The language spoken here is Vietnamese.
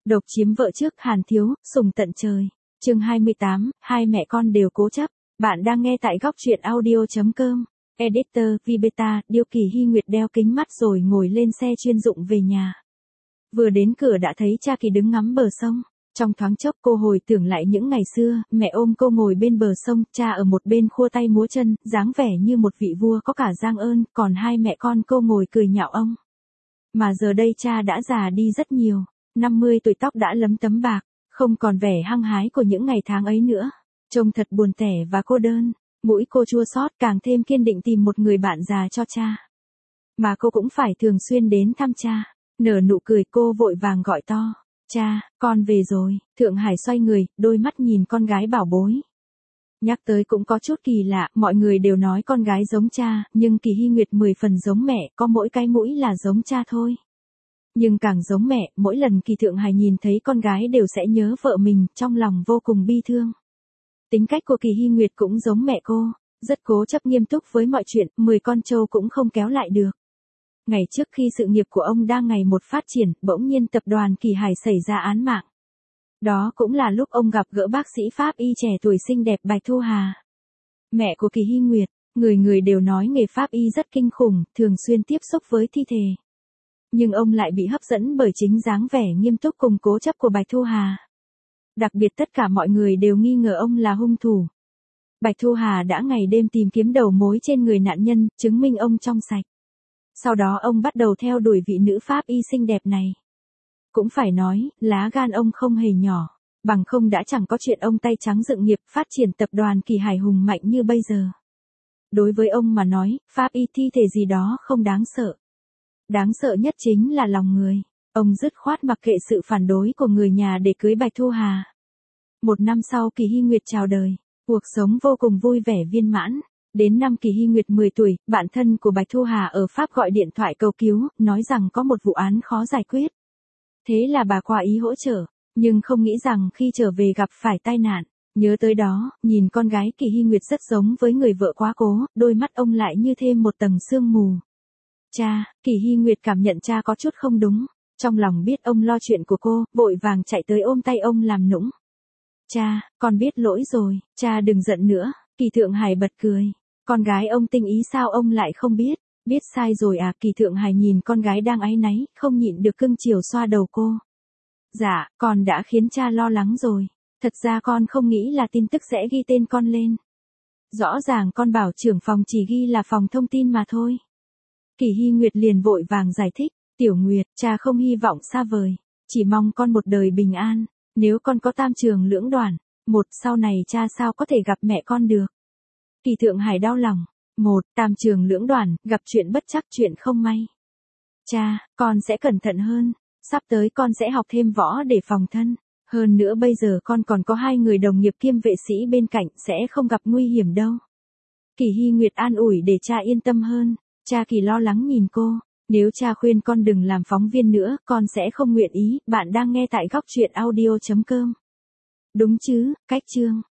Độc chiếm vợ trước Hàn Thiếu, sùng tận trời. Chương 28, hai mẹ con đều cố chấp. Bạn đang nghe tại góc truyện audio.com. Editor, Vibeta, Điêu Kỳ Hy Nguyệt đeo kính mắt rồi ngồi lên xe chuyên dụng về nhà. Vừa đến cửa đã thấy cha Kỳ đứng ngắm bờ sông. Trong thoáng chốc cô hồi tưởng lại những ngày xưa, mẹ ôm cô ngồi bên bờ sông, cha ở một bên khua tay múa chân, dáng vẻ như một vị vua có cả giang ơn, còn hai mẹ con cô ngồi cười nhạo ông. Mà giờ đây cha đã già đi rất nhiều, 50 tuổi tóc đã lấm tấm bạc, không còn vẻ hăng hái của những ngày tháng ấy nữa. Trông thật buồn tẻ và cô đơn, mũi cô chua xót càng thêm kiên định tìm một người bạn già cho cha. Mà cô cũng phải thường xuyên đến thăm cha. Nở nụ cười cô vội vàng gọi to. Cha, con về rồi. Thượng Hải xoay người, đôi mắt nhìn con gái bảo bối. Nhắc tới cũng có chút kỳ lạ, mọi người đều nói con gái giống cha, nhưng Kỳ Hy Nguyệt 10 phần giống mẹ, có mỗi cái mũi là giống cha thôi. Nhưng càng giống mẹ, mỗi lần Kỳ Thượng Hải nhìn thấy con gái đều sẽ nhớ vợ mình, trong lòng vô cùng bi thương. Tính cách của Kỳ Hy Nguyệt cũng giống mẹ cô, rất cố chấp nghiêm túc với mọi chuyện, 10 con trâu cũng không kéo lại được. Ngày trước khi sự nghiệp của ông đang ngày một phát triển, bỗng nhiên tập đoàn Kỳ Hải xảy ra án mạng. Đó cũng là lúc ông gặp gỡ bác sĩ Pháp y trẻ tuổi xinh đẹp Bạch Thu Hà. Mẹ của Kỳ Hy Nguyệt, người người đều nói nghề Pháp y rất kinh khủng, thường xuyên tiếp xúc với thi thể. Nhưng ông lại bị hấp dẫn bởi chính dáng vẻ nghiêm túc cùng cố chấp của Bạch Thu Hà. Đặc biệt tất cả mọi người đều nghi ngờ ông là hung thủ. Bạch Thu Hà đã ngày đêm tìm kiếm đầu mối trên người nạn nhân, chứng minh ông trong sạch. Sau đó ông bắt đầu theo đuổi vị nữ Pháp y xinh đẹp này. Cũng phải nói, lá gan ông không hề nhỏ, bằng không đã chẳng có chuyện ông tay trắng dựng nghiệp phát triển tập đoàn Kỳ Hải hùng mạnh như bây giờ. Đối với ông mà nói, Pháp y thi thể gì đó không đáng sợ. Đáng sợ nhất chính là lòng người. Ông dứt khoát mặc kệ sự phản đối của người nhà để cưới Bạch Thu Hà. 1 năm sau Kỳ Hy Nguyệt chào đời, cuộc sống vô cùng vui vẻ viên mãn. Đến năm Kỳ Hy Nguyệt 10 tuổi, bạn thân của Bạch Thu Hà ở Pháp gọi điện thoại cầu cứu, nói rằng có một vụ án khó giải quyết. Thế là bà qua ý hỗ trợ, nhưng không nghĩ rằng khi trở về gặp phải tai nạn. Nhớ tới đó, nhìn con gái Kỳ Hy Nguyệt rất giống với người vợ quá cố, đôi mắt ông lại như thêm một tầng sương mù. Cha, Kỳ Hy Nguyệt cảm nhận cha có chút không đúng, trong lòng biết ông lo chuyện của cô, vội vàng chạy tới ôm tay ông làm nũng. Cha, con biết lỗi rồi, cha đừng giận nữa. Kỳ Thượng Hải bật cười. Con gái ông tinh ý sao ông lại không biết? Biết sai rồi à? Kỳ Thượng Hải nhìn con gái đang áy náy, không nhịn được cưng chiều xoa đầu cô. Dạ, con đã khiến cha lo lắng rồi. Thật ra con không nghĩ là tin tức sẽ ghi tên con lên. Rõ ràng con bảo trưởng phòng chỉ ghi là phòng thông tin mà thôi. Kỳ Hy Nguyệt liền vội vàng giải thích. Tiểu Nguyệt, cha không hy vọng xa vời. Chỉ mong con một đời bình an. Nếu con có tam trường lưỡng đoàn, sau này cha sao có thể gặp mẹ con được. Kỳ Thượng Hải đau lòng. Tam trường lưỡng đoàn, gặp chuyện bất trắc, chuyện không may. Cha, con sẽ cẩn thận hơn. Sắp tới con sẽ học thêm võ để phòng thân. Hơn nữa bây giờ con còn có 2 người đồng nghiệp kiêm vệ sĩ bên cạnh, sẽ không gặp nguy hiểm đâu. Kỳ Hy Nguyệt an ủi để cha yên tâm hơn. Cha Kỳ lo lắng nhìn cô. Nếu cha khuyên con đừng làm phóng viên nữa, con sẽ không nguyện ý. Bạn đang nghe tại góc truyện audio.com. Đúng chứ, cách chương.